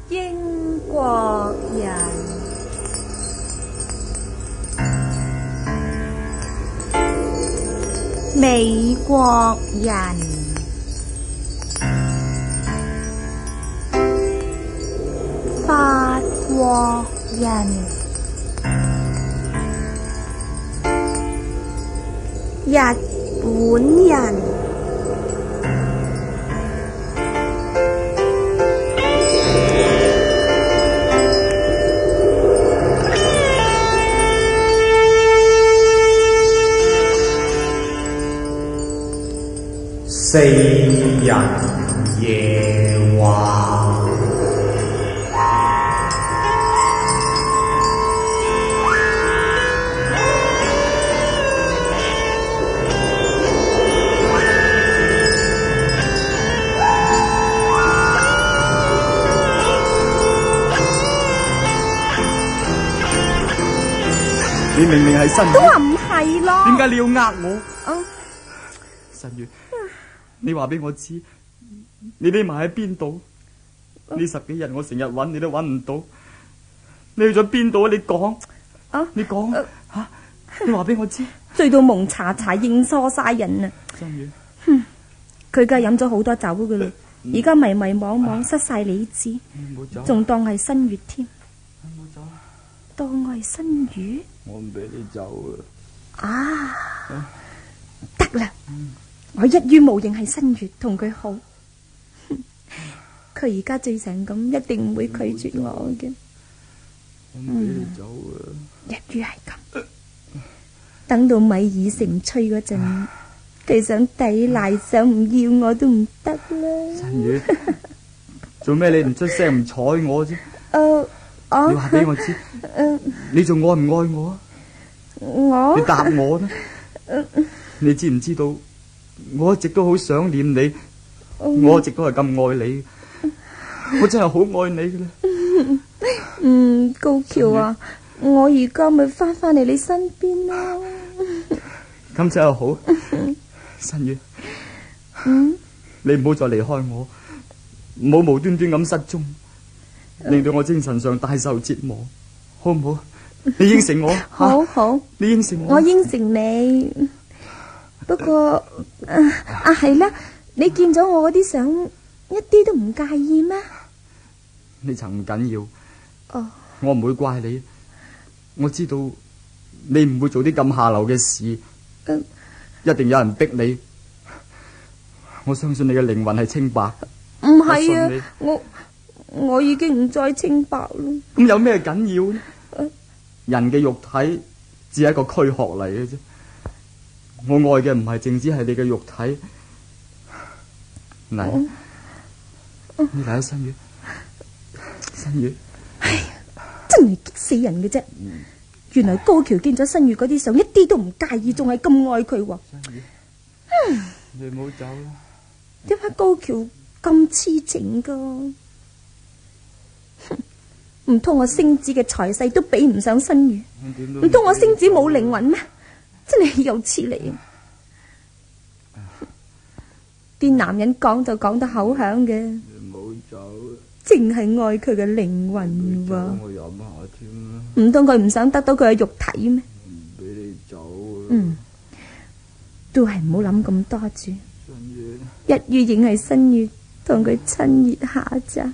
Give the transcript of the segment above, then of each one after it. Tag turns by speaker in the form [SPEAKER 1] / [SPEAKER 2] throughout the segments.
[SPEAKER 1] 英國人，美國人，法國人，日本人，
[SPEAKER 2] 四人夜話。
[SPEAKER 3] 你明明係新月，
[SPEAKER 1] 都話唔係咯。
[SPEAKER 3] 點解你要呃我？
[SPEAKER 1] 嗯，
[SPEAKER 3] 新月，你話俾我知，你匿埋喺邊度？呢10幾日我成日揾你都揾唔到，你去咗邊度啊？你講
[SPEAKER 1] 啊，
[SPEAKER 3] 你講吓，你話俾我知。
[SPEAKER 1] 醉到蒙查查，認錯晒人啊！
[SPEAKER 3] 新月，
[SPEAKER 1] 佢梗係飲咗好多酒噶啦，而家迷迷惘惘，失晒理智，
[SPEAKER 3] 唔好走，
[SPEAKER 1] 仲當係新月添，
[SPEAKER 3] 唔好走，
[SPEAKER 1] 當我係新月
[SPEAKER 3] 我唔俾你走啊！
[SPEAKER 1] 啊！得啦，我一於無認係新月，同佢好。佢而家醉成咁，一定唔會拒絕我嘅。
[SPEAKER 3] 我唔俾你走啊！
[SPEAKER 1] 一於係咁。等到米已成炊嗰陣，佢想抵賴，想唔要我都唔得啦。
[SPEAKER 3] 新月，做咩你唔出聲唔睬我啫？你話俾我知，你仲愛唔愛我啊？
[SPEAKER 1] 我
[SPEAKER 3] 你答我啦！你知唔知道？我一直都好想念你，我一直都係咁愛你，我真係好愛你噶啦。
[SPEAKER 1] 高橋啊，我而家咪翻嚟你身邊咯。
[SPEAKER 3] 咁真係好，新月，你唔好再離開我，唔好無端端咁失蹤，令到我精神上大受折磨，好唔好？你應承我，
[SPEAKER 1] 好好，
[SPEAKER 3] 你應承我，
[SPEAKER 1] 我應承你。不過係啦，你見咗我嗰啲相，一啲都唔介意咩？
[SPEAKER 3] 你曾唔緊要，
[SPEAKER 1] 哦，
[SPEAKER 3] 我唔會怪你，我知道你唔會做啲咁下流嘅事，一定有人逼你。我相信你嘅靈魂係清白。
[SPEAKER 1] 唔係啊，我已經唔再清白咯。
[SPEAKER 3] 咁有咩緊要呢？人嘅肉體只係一個軀殼嚟嘅啫。我愛嘅唔係淨止係你嘅肉體。嚟，你嚟啊，新月，新月。
[SPEAKER 1] 唉，真係激死人嘅啫！原來高橋見咗新月嗰啲相，一啲都唔介意，仲係咁愛佢喎。
[SPEAKER 3] 新月，你唔好走啦。
[SPEAKER 1] 點解高橋咁痴情噶？唔通我星子嘅才勢都比唔上新月？唔通我星子冇靈魂咩？真係有此理！啲男人講就講得口響嘅，
[SPEAKER 3] 你唔好走，
[SPEAKER 1] 淨係愛佢嘅靈魂喎。
[SPEAKER 3] 我飲下添啦。
[SPEAKER 1] 唔通佢唔想得到佢嘅肉體咩？
[SPEAKER 3] 唔俾你走啊！
[SPEAKER 1] 都係唔好諗咁多住。
[SPEAKER 3] 新月，
[SPEAKER 1] 一於認係新月，同佢親熱下咋。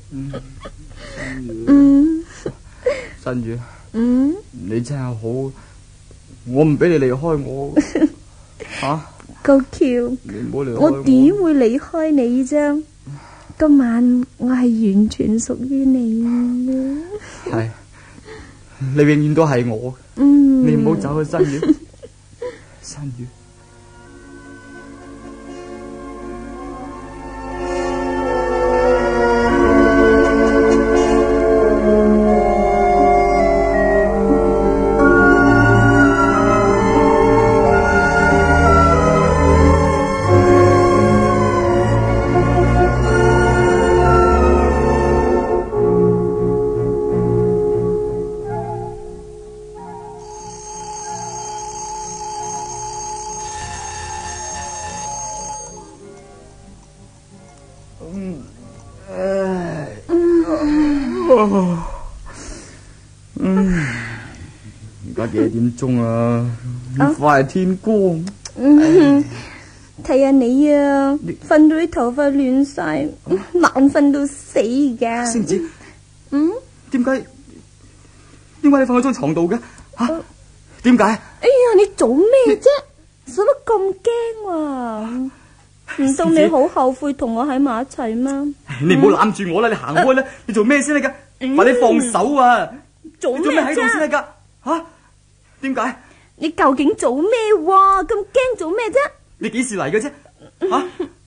[SPEAKER 3] 新月，你真係好，我唔俾你離開我。吓，
[SPEAKER 1] 高橋，
[SPEAKER 3] 你唔好離開
[SPEAKER 1] 我點會離開你啫？今晚我係完全屬於你嘅。
[SPEAKER 3] 係，你永遠都係我。你唔好走啊，新月，新月。 而家幾多點鐘啊？快係天光。
[SPEAKER 1] 睇下你啊，瞓到啲頭髮亂晒，眼瞓到死噶。
[SPEAKER 3] 星子，點解你瞓喺張床度嘅？吓，點解？
[SPEAKER 1] 哎呀，你做咩啫？使乜咁驚啊？唔通你好後悔同我喺埋一齊嗎？
[SPEAKER 3] 你唔好攬住我啦，你行開啦！你做咩先得噶？快啲放手啊！
[SPEAKER 1] 做咩
[SPEAKER 3] 喺度先得噶？吓？點解？
[SPEAKER 1] 你究竟做咩喎？咁驚做咩啫？
[SPEAKER 3] 你幾時嚟嘅啫？吓？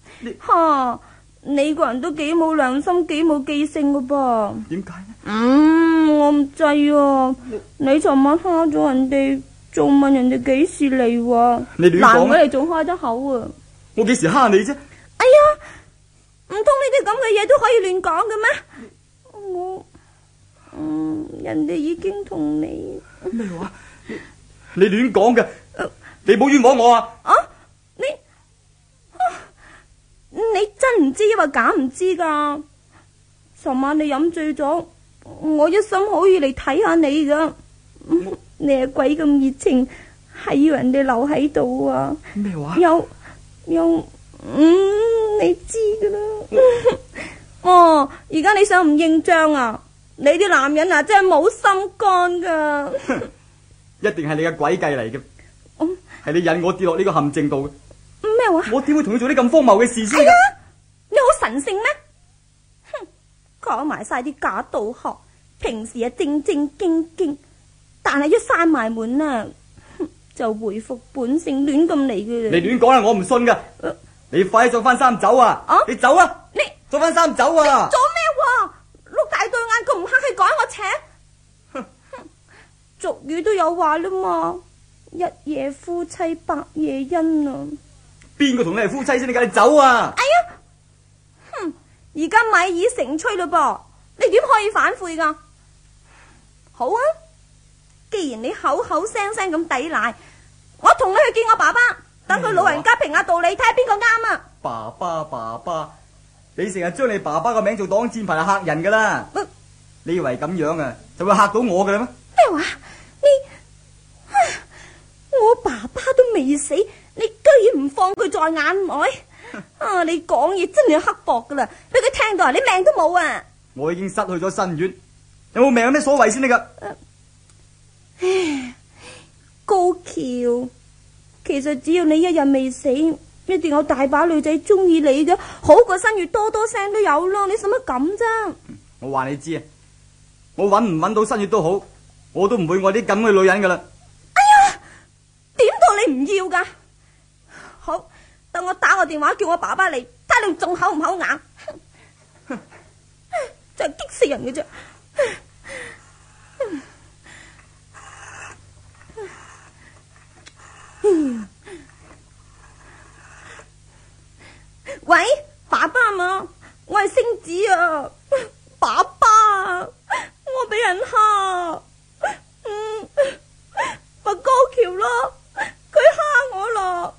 [SPEAKER 1] 你個人都幾冇良心，幾冇記性噶噃。
[SPEAKER 3] 點解呢？
[SPEAKER 1] 我唔制啊！你尋晚蝦咗人哋，仲問人哋幾時嚟喎？
[SPEAKER 3] 你亂講啊！
[SPEAKER 1] 難為你仲開得口啊！
[SPEAKER 3] 我幾時蝦你啫？
[SPEAKER 1] 哎呀，唔通呢啲咁嘅嘢都可以亂講嘅咩？人哋已經同你
[SPEAKER 3] 咩話？你亂講嘅，你冇冤枉我啊！
[SPEAKER 1] 你真唔知抑或假唔知噶？尋晚你飲醉咗，我一心好意嚟睇下你噶。你係鬼咁熱情，係要人哋留喺度啊？
[SPEAKER 3] 咩話？
[SPEAKER 1] 你知噶啦。而家你想唔認賬啊？你啲男人啊，真係冇心肝噶。
[SPEAKER 3] 一定係你嘅詭計嚟嘅，係你引我跌落呢個陷阱度嘅。
[SPEAKER 1] 咩話？
[SPEAKER 3] 我點會同你做啲咁荒謬嘅事先？
[SPEAKER 1] 你好神聖咩？哼，講埋晒啲假道學，平時啊正正經經，但係一閂埋門啊，就回復本性，亂咁嚟嘅。
[SPEAKER 3] 你亂講啦，我唔信噶。你快啲着翻衫走啊！你走啊！
[SPEAKER 1] 你
[SPEAKER 3] 着翻衫走啊！
[SPEAKER 1] 做咩？碌大對眼咁唔客氣，趕我扯。俗語都有話啦嘛，一夜夫妻百夜恩啊！
[SPEAKER 3] 邊個同你係夫妻先？你梗係走啊！
[SPEAKER 1] 哎呀，而家米已成炊嘞噃，你點可以反悔噶？好啊，既然你口口聲聲咁抵賴，我同你去見我爸爸，等佢老人家評下道理，睇下邊個啱啊！
[SPEAKER 3] 爸爸，你成日將你爸爸個名做擋箭牌嚟嚇人噶啦！你以為咁樣啊，就會嚇到我噶啦咩？
[SPEAKER 1] 咩話？我爸爸都未死，你居然唔放佢在眼內？你講嘢真係刻薄噶啦，俾佢聽到啊，你命都冇啊！
[SPEAKER 3] 我已經失去咗身孕，有冇命有咩所謂先得噶？
[SPEAKER 1] 高橋，其實只要你一日未死，一定有大把女仔中意你嘅，好過新月多多聲都有咯。你使乜咁啫？
[SPEAKER 3] 我話你知啊，我搵唔搵到新月都好，我都唔會愛啲咁嘅女人噶啦。
[SPEAKER 1] 點到你唔要噶？好，等我打個電話叫我爸爸嚟，睇你仲口唔口硬？真係激死人嘅啫！喂，爸爸嘛，我係星子啊，爸爸，我俾人蝦，咪高橋咯。佢蝦我咯，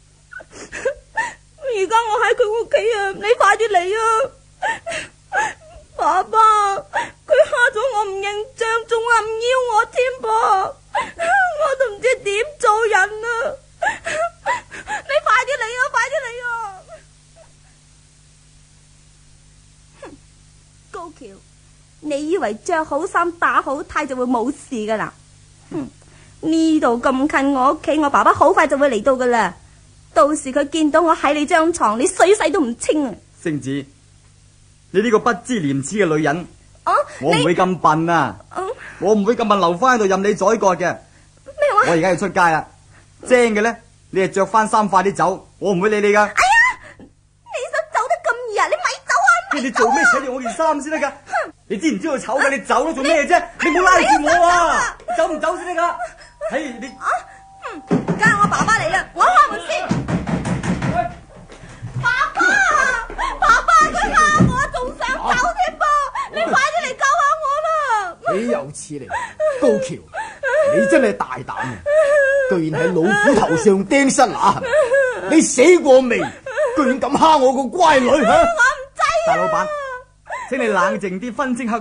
[SPEAKER 1] 而家我喺佢屋企啊！你快啲嚟啊！爸爸，佢蝦咗我唔認賬，仲話唔要我添噃，我都唔知點做人啊！你快啲嚟啊！快啲嚟啊！高橋，你以為着好衫打好呔就會冇事噶啦？呢度咁近我屋企，我爸爸好快就會嚟到噶啦。到時佢見到我喺你張床，你水洗都唔清啊！
[SPEAKER 3] 星子，你呢個不知廉恥嘅女人，我唔會咁笨啊！我唔會咁笨留翻喺度任你宰割嘅。
[SPEAKER 1] 咩話？
[SPEAKER 3] 我而家要出街啦，精嘅咧，你係着翻衫快啲走，我唔會理你噶。
[SPEAKER 1] 哎呀，你想走得咁易啊？你咪走啊！
[SPEAKER 3] 你做咩扯住我件衫先得噶？你知唔知道醜噶？你走咯，做咩啫？你唔好拉住我啊！走唔走先得噶？係你
[SPEAKER 1] 梗係我爸爸嚟啦，我開門先。爸爸，佢蝦我，仲想走添噃！你快啲嚟救下我啦！
[SPEAKER 4] 豈有此理！高橋，你真係大膽啊！居然喺老虎頭上釘塞那痕，你死過未？居然咁蝦我個乖女吓！
[SPEAKER 1] 我唔制啊！
[SPEAKER 3] 大老闆，請你冷靜啲，分清黑白。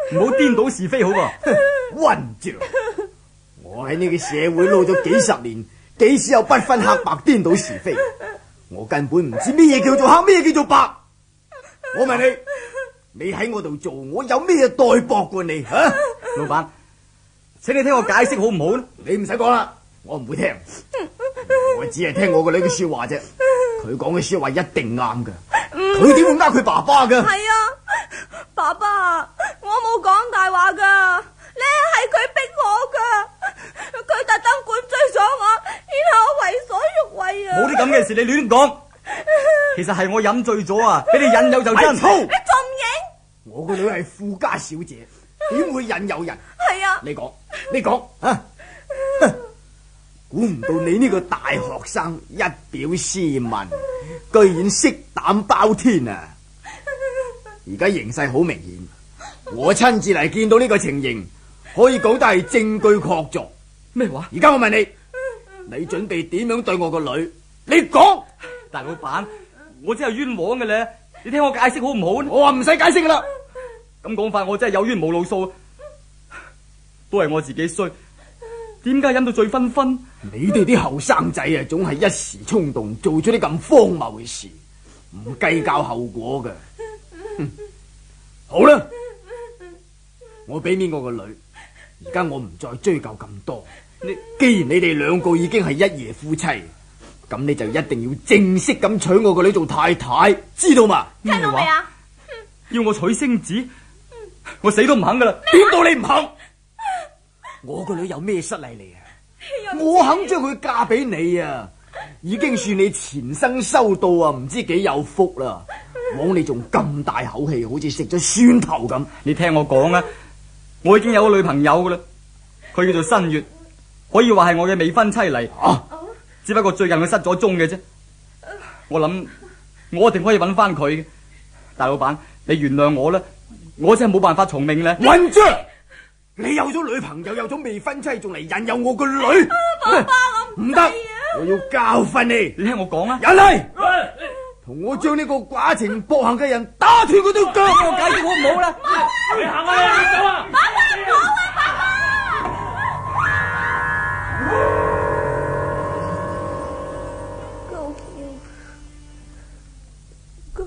[SPEAKER 3] 唔好顛倒是非好噃。
[SPEAKER 4] 混賬！我喺呢個社會撈咗幾十年，幾時有不分黑白顛倒是非？我根本唔知咩嘢叫做黑，咩嘢叫做白。我問你，你喺我度做，我有咩代薄過你啊？
[SPEAKER 3] 老闆，請你聽我解釋好唔好呢？
[SPEAKER 4] 你唔使講啦，我唔會聽。我只係聽我個女嘅說話啫。佢講嘅說話一定啱㗎。佢點會呃佢爸爸㗎？
[SPEAKER 1] 係啊，爸爸，我冇講大話㗎，呢係佢逼我㗎，佢特登灌醉咗我，然後我為所欲為啊！
[SPEAKER 3] 冇啲咁嘅事，你亂講。其實係我飲醉咗啊，俾你引誘就真。
[SPEAKER 1] 你仲唔認？
[SPEAKER 4] 我個女係富家小姐，點會引誘人？
[SPEAKER 1] 係啊，
[SPEAKER 4] 你講啊！估唔到你呢個大學生一表斯文，居然色膽包天啊！而家形勢好明顯，我親自嚟見到呢個情形，可以講得係證據確鑿。
[SPEAKER 3] 咩話？
[SPEAKER 4] 而家我問你，你準備點樣對我個女？你講！
[SPEAKER 3] 大老闆，我真係冤枉嘅咧，你聽我解釋好唔好呢？
[SPEAKER 4] 我話唔使解釋噶啦。
[SPEAKER 3] 咁講法，我真係有冤無路訴，都係我自己衰。點解飲到醉醺醺？
[SPEAKER 4] 你哋啲後生仔啊，總係一時衝動，做咗啲咁荒謬嘅事，唔計較後果嘅。好啦，我俾面我個女，而家我唔再追究咁多。既然你哋兩個已經係一夜夫妻，咁你就一定要正式咁娶我個女做太太，知道嘛？
[SPEAKER 1] 聽到未啊？
[SPEAKER 3] 要我娶星子，我死都唔肯噶啦！
[SPEAKER 4] 點到你唔肯？我個女有咩失禮你啊？我肯將佢嫁俾你啊，已經算你前生修到啊，唔知幾有福啦。枉你仲咁大口氣，好似食咗蒜頭咁。
[SPEAKER 3] 你聽我講啊，我已經有個女朋友噶啦，佢叫做新月，可以話係我嘅未婚妻嚟。只不過最近佢失咗蹤嘅啫。我諗我一定可以揾翻佢嘅。大老闆，你原諒我啦，我真係冇辦法從命咧。
[SPEAKER 4] 混賬！你有咗女朋友，有咗未婚妻，仲嚟引誘我個女？
[SPEAKER 1] 爸爸，我
[SPEAKER 4] 唔得，我要教訓你。
[SPEAKER 3] 你聽我講啊！
[SPEAKER 4] 人嚟，同我將呢個寡情薄幸嘅人打斷佢對腳。
[SPEAKER 3] 我解釋好唔好啦？
[SPEAKER 5] 你行啊！你走啊！
[SPEAKER 1] 爸爸唔好啊！爸爸。高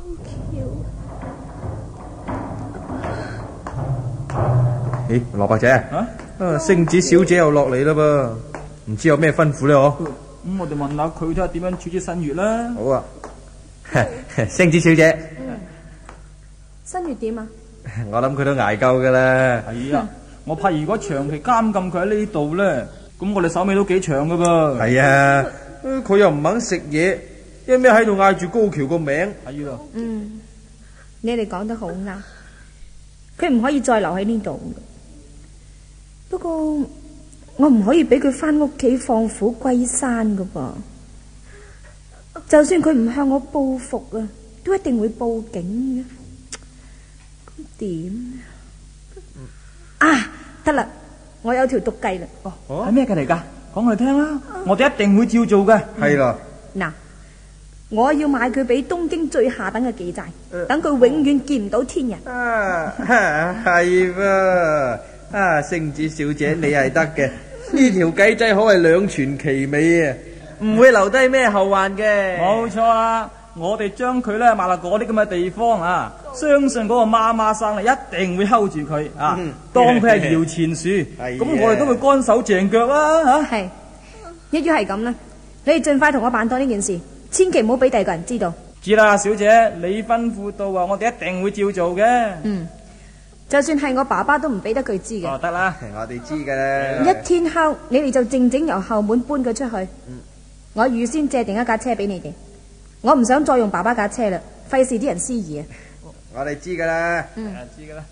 [SPEAKER 1] 橋。
[SPEAKER 6] 咦，羅伯姐，星子小姐又落嚟啦噃，唔知有咩吩咐咧？嗬？
[SPEAKER 5] 咁我哋問下佢睇下點樣處置新月啦。
[SPEAKER 6] 好啊，星子小姐，
[SPEAKER 1] 新月點啊？
[SPEAKER 6] 我諗佢都捱夠噶啦。
[SPEAKER 5] 係啊，我怕如果長期監禁佢喺呢度咧，咁我哋手尾都幾長噶噃。
[SPEAKER 6] 係啊，佢又唔肯食嘢，一咩喺度嗌住高橋個名。
[SPEAKER 5] 係咯。
[SPEAKER 1] 你哋講得好啱，佢唔可以再留喺呢度。不過我唔可以俾佢翻屋企放虎歸山噶噃。就算佢唔向我報復啊，都一定會報警嘅。咁點啊？得啦，我有條毒計啦。
[SPEAKER 5] 係咩計嚟噶？講我哋聽啦，我哋一定會照做嘅。
[SPEAKER 6] 係啦，
[SPEAKER 1] 嗱，我要買佢俾東京最下等嘅妓寨，等佢永遠見唔到天人。
[SPEAKER 6] 係噃，星子小姐你係得嘅，呢條計仔可謂兩全其美啊，唔會留低咩後患嘅。
[SPEAKER 5] 冇錯啦，我哋將佢咧賣落嗰啲咁嘅地方啊，相信嗰個媽媽生啊一定會 hold 住佢啊，當佢係搖錢樹，咁我哋都會乾手淨腳啦吓。
[SPEAKER 1] 係，一於係咁啦，你哋盡快同我辦妥呢件事，千祈唔好俾第二個人知道。
[SPEAKER 5] 知啦，小姐，你吩咐到啊，我哋一定會照做嘅。
[SPEAKER 1] 就算係我爸爸都唔俾得佢知嘅。
[SPEAKER 5] 哦，得啦，
[SPEAKER 6] 我哋知噶啦。
[SPEAKER 1] 一天黑，你哋就靜靜由後門搬佢出去。我預先借定一架車俾你哋，我唔想再用爸爸架車啦，費事啲人思疑啊。
[SPEAKER 6] 我哋知噶啦。
[SPEAKER 5] 知噶啦。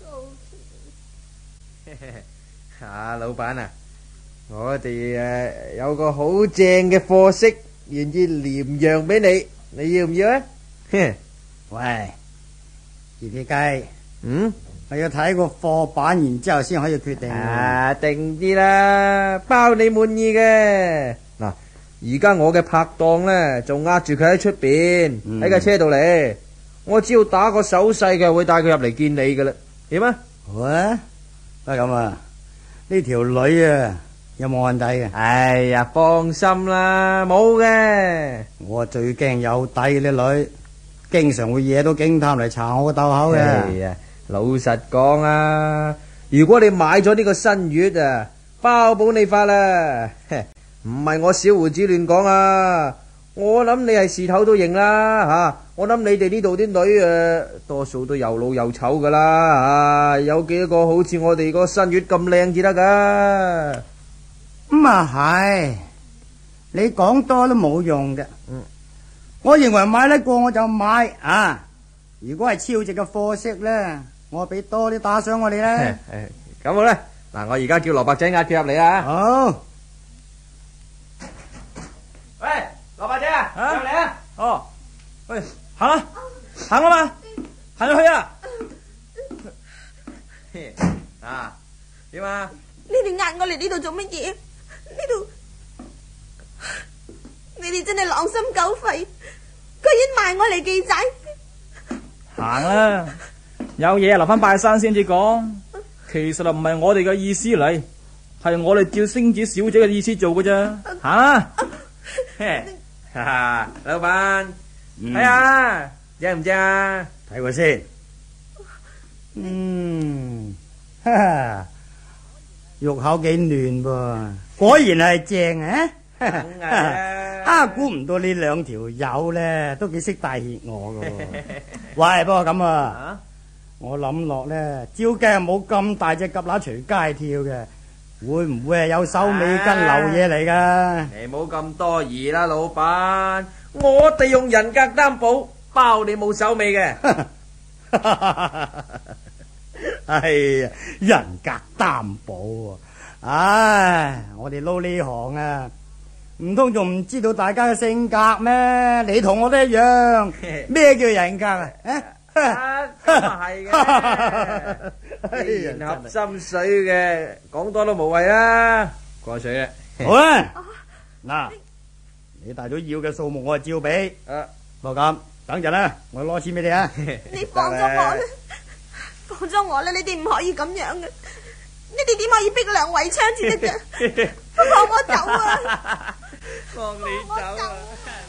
[SPEAKER 6] 老闆啊，我哋有個好正嘅貨色，願意廉讓俾你，你要唔要啊？
[SPEAKER 7] 喂，二撇雞，我要睇個貨板，然之後先可以決定。
[SPEAKER 6] 定啲啦，包你滿意嘅。嗱，而家我嘅拍檔呢，仲壓住佢喺出邊，喺架車度嚟。我只要打個手勢，佢會帶佢入嚟見你噶啦。點啊？
[SPEAKER 7] 好啊， 咁啊，呢條女啊有冇案底嘅？
[SPEAKER 6] 哎呀，放心啦，冇嘅。
[SPEAKER 7] 我最驚有底嘅啲女，經常會惹到警探嚟查我個竇口嘅。
[SPEAKER 6] 哎呀，老實講啊，如果你買咗呢個新月啊，包保你發啦。唔係我小胡子亂講啊，我諗你係事頭都認啦吓。我諗你哋呢度啲女多數都又老又醜噶啦，有幾個好似我哋個新月咁靚至得噶。
[SPEAKER 7] 咁啊係，你講多都冇用嘅。我認為買得過我就買啊！如果係超值嘅貨色咧，我俾多啲打賞我哋咧。
[SPEAKER 6] 咁好啦，嗱，我而家叫蘿蔔仔押佢入嚟啊！
[SPEAKER 7] 好，
[SPEAKER 6] 喂，蘿蔔仔啊，入嚟啊！
[SPEAKER 5] 哦，喂，行啦，行啦嘛，行咗去啊！
[SPEAKER 6] 啊，點啊？
[SPEAKER 1] 你哋押我嚟呢度做乜嘢？呢度，你哋真係狼心狗肺，居然賣我嚟記仔。
[SPEAKER 5] 行啦，有嘢留翻拜山先至講。其實唔係我哋嘅意思嚟，係我哋照星子小姐嘅意思做嘅啫。行啦，
[SPEAKER 6] 哈哈，老闆，睇下正唔正啊？
[SPEAKER 7] 睇過先。哈哈，肉口幾嫩噃，果然係正啊！啊，估唔到呢兩條友咧都幾識帶挈我噶。喂，不過咁啊，我諗落咧，照計係冇咁大隻蛤乸隨街跳嘅，會唔會係有手尾跟流嘢嚟噶？
[SPEAKER 6] 你冇咁多疑啦，老闆，我哋用人格擔保，包你冇手尾嘅。
[SPEAKER 7] 哎呀，人格擔保啊！唉，我哋撈呢行啊，唔通仲唔知道大家嘅性格咩？你同我都一樣，咩叫人格啊？
[SPEAKER 6] 咁啊係嘅，既然合心水嘅，講多都無謂啦。過水啦，
[SPEAKER 7] 好啦，嗱，你大咗要嘅數目我係照俾。不過咁，等陣啦，我攞錢俾你啊！
[SPEAKER 1] 你放咗我啦，放咗我啦！你哋唔可以咁樣嘅，你哋點可以逼良為娼至得㗎？放我走啊！
[SPEAKER 6] 放你走啊！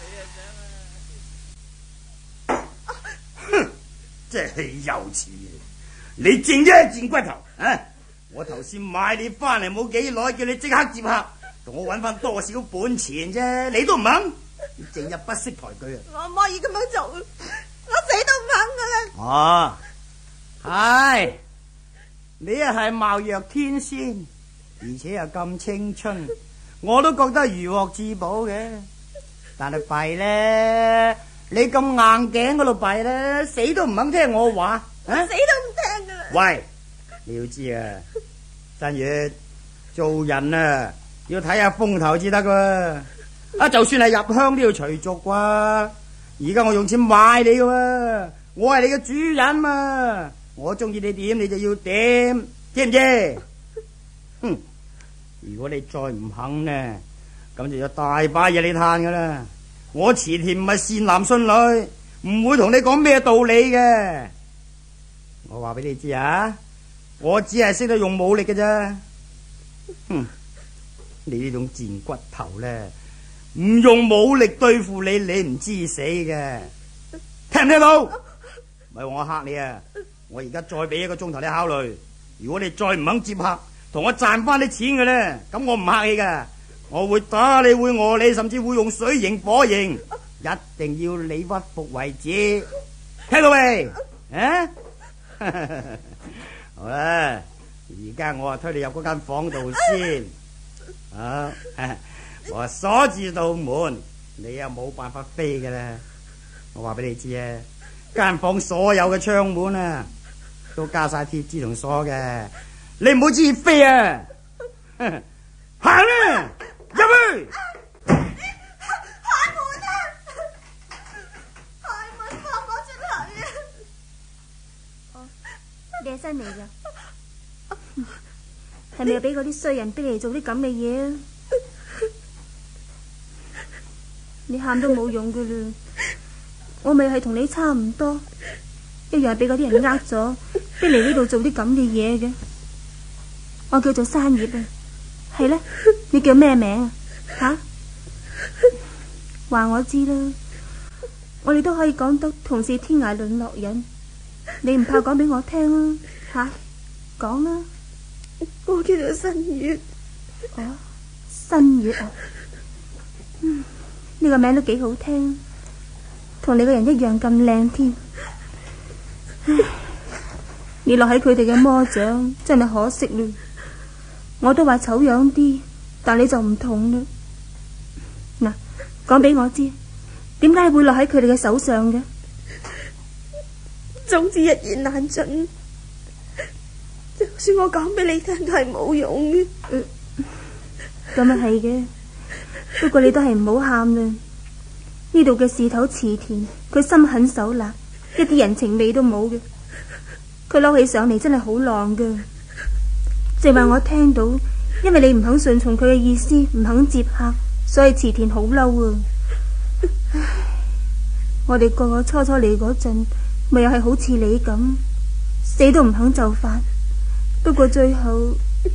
[SPEAKER 7] 真係幼稚，你正一賤骨頭啊！我頭先買你翻嚟冇幾耐，叫你即刻接客，同我搵翻多少本錢啫，你都唔肯，你正一不識抬舉啊！
[SPEAKER 1] 我唔可以咁樣做，我死都唔肯噶啦！
[SPEAKER 7] 哦，係你又係貌若天仙，而且又咁青春，我都覺得如獲至寶嘅。但係弊咧，你咁硬頸嗰度弊咧，死都唔肯聽我話，啊！
[SPEAKER 1] 死都唔聽噶啦！
[SPEAKER 7] 喂，你要知啊，新月做人啊，要睇下風頭至得㗎。啊，就算係入鄉都要隨俗啩。而家我用錢買你㗎，我係你嘅主人嘛，我中意你點你就要點，知唔知？哼，如果你再唔肯呢，咁就有大把嘢你嘆噶啦。我慈田唔係善男信女，唔會同你講咩道理嘅。我話俾你知啊，我只係識得用武力嘅啫。哼，你呢種賤骨頭咧，唔用武力對付你，你唔知死嘅。聽唔聽到？咪我嚇你啊！我而家再俾1個鐘頭你考慮，如果你再唔肯接客，同我賺翻啲錢嘅咧，咁我唔客氣噶，我會打你，會餓你，甚至會用水刑、火刑，一定要你屈服為止。聽到未？啊？好啦，而家我推你入嗰間房度先。啊，我鎖住道門，你又冇辦法飛噶啦。我話俾你知啊，間房所有嘅窗門啊，都加晒鐵枝同鎖嘅，你唔好旨意飛啊！行啦，入去。
[SPEAKER 1] 開門啊！開門放我出去啊！
[SPEAKER 8] 你係新嚟噶，係咪又俾嗰啲衰人逼你做啲咁嘅嘢啊？你喊都冇用噶啦，我咪係同你差唔多，一樣係俾嗰啲人呃咗，逼嚟呢度做啲咁嘅嘢嘅。 我叫做山葉啊。係呢？你叫咩名啊？吓？話我知啦，我哋都可以講得同是天涯淪落人。你唔怕講俾我聽啊？吓，講啦。
[SPEAKER 1] 我叫做新月。
[SPEAKER 8] 哦，新月啊。呢個名都幾好聽，同你個人一樣咁靚添。你落喺佢哋嘅魔掌，真係可惜啦。我都話醜樣啲，但你就唔同啦。嗱，講俾我知，點解會落喺佢哋嘅手上嘅？
[SPEAKER 1] 總之一言難盡，就算我講俾你聽都係冇用嘅。
[SPEAKER 8] 咁啊係嘅，不過你都係唔好喊啦。呢度嘅事頭池田，佢心狠手辣，一啲人情味都冇嘅。佢嬲起上嚟真係好浪噶。淨話我聽到，因為你唔肯順從佢嘅意思，唔肯接客，所以池田好嬲啊。我哋個個初初嚟嗰陣，咪又係好似你咁，死都唔肯就範。不過最後，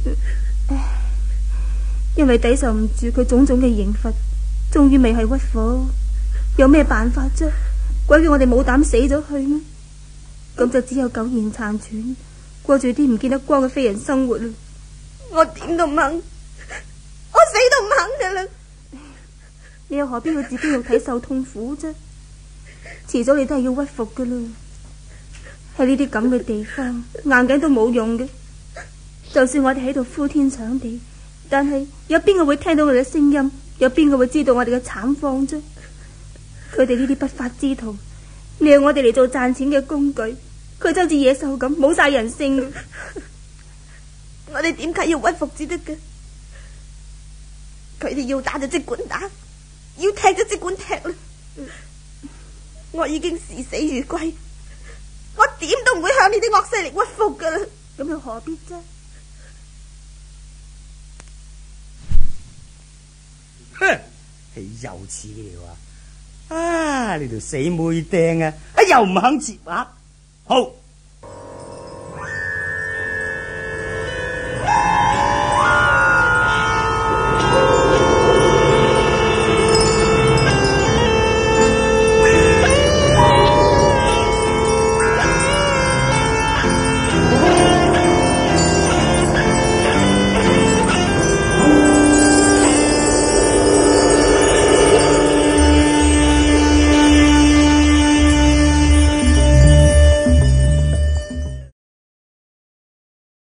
[SPEAKER 8] 因為抵受唔住佢種種嘅刑罰，終於未係屈服。有咩辦法啫？鬼叫我哋冇膽死咗去咩？咁就只有苟延殘喘，過住啲唔見得光嘅非人生活啦。
[SPEAKER 1] 我點都唔肯，我死都唔肯噶啦。
[SPEAKER 8] 你又何必要自己肉體受痛苦啫？遲早你都係要屈服噶啦。喺呢啲咁嘅地方，硬頸都冇用嘅。就算我哋喺度呼天搶地，但係有邊個會聽到我哋嘅聲音？有邊個會知道我哋嘅慘況啫？佢哋呢啲不法之徒，利用我哋嚟做賺錢嘅工具，佢就好似野獸咁，冇晒人性嘅。
[SPEAKER 1] 我哋點解要屈服至得嘅？佢哋要打就即管打，要踢就即管踢啦。我已經視死如歸，我點都唔會向呢啲惡勢力屈服噶啦。
[SPEAKER 8] 咁又何必啫？
[SPEAKER 7] 哼，又似了啊！啊，你條死妹釘啊！又唔肯接額，好。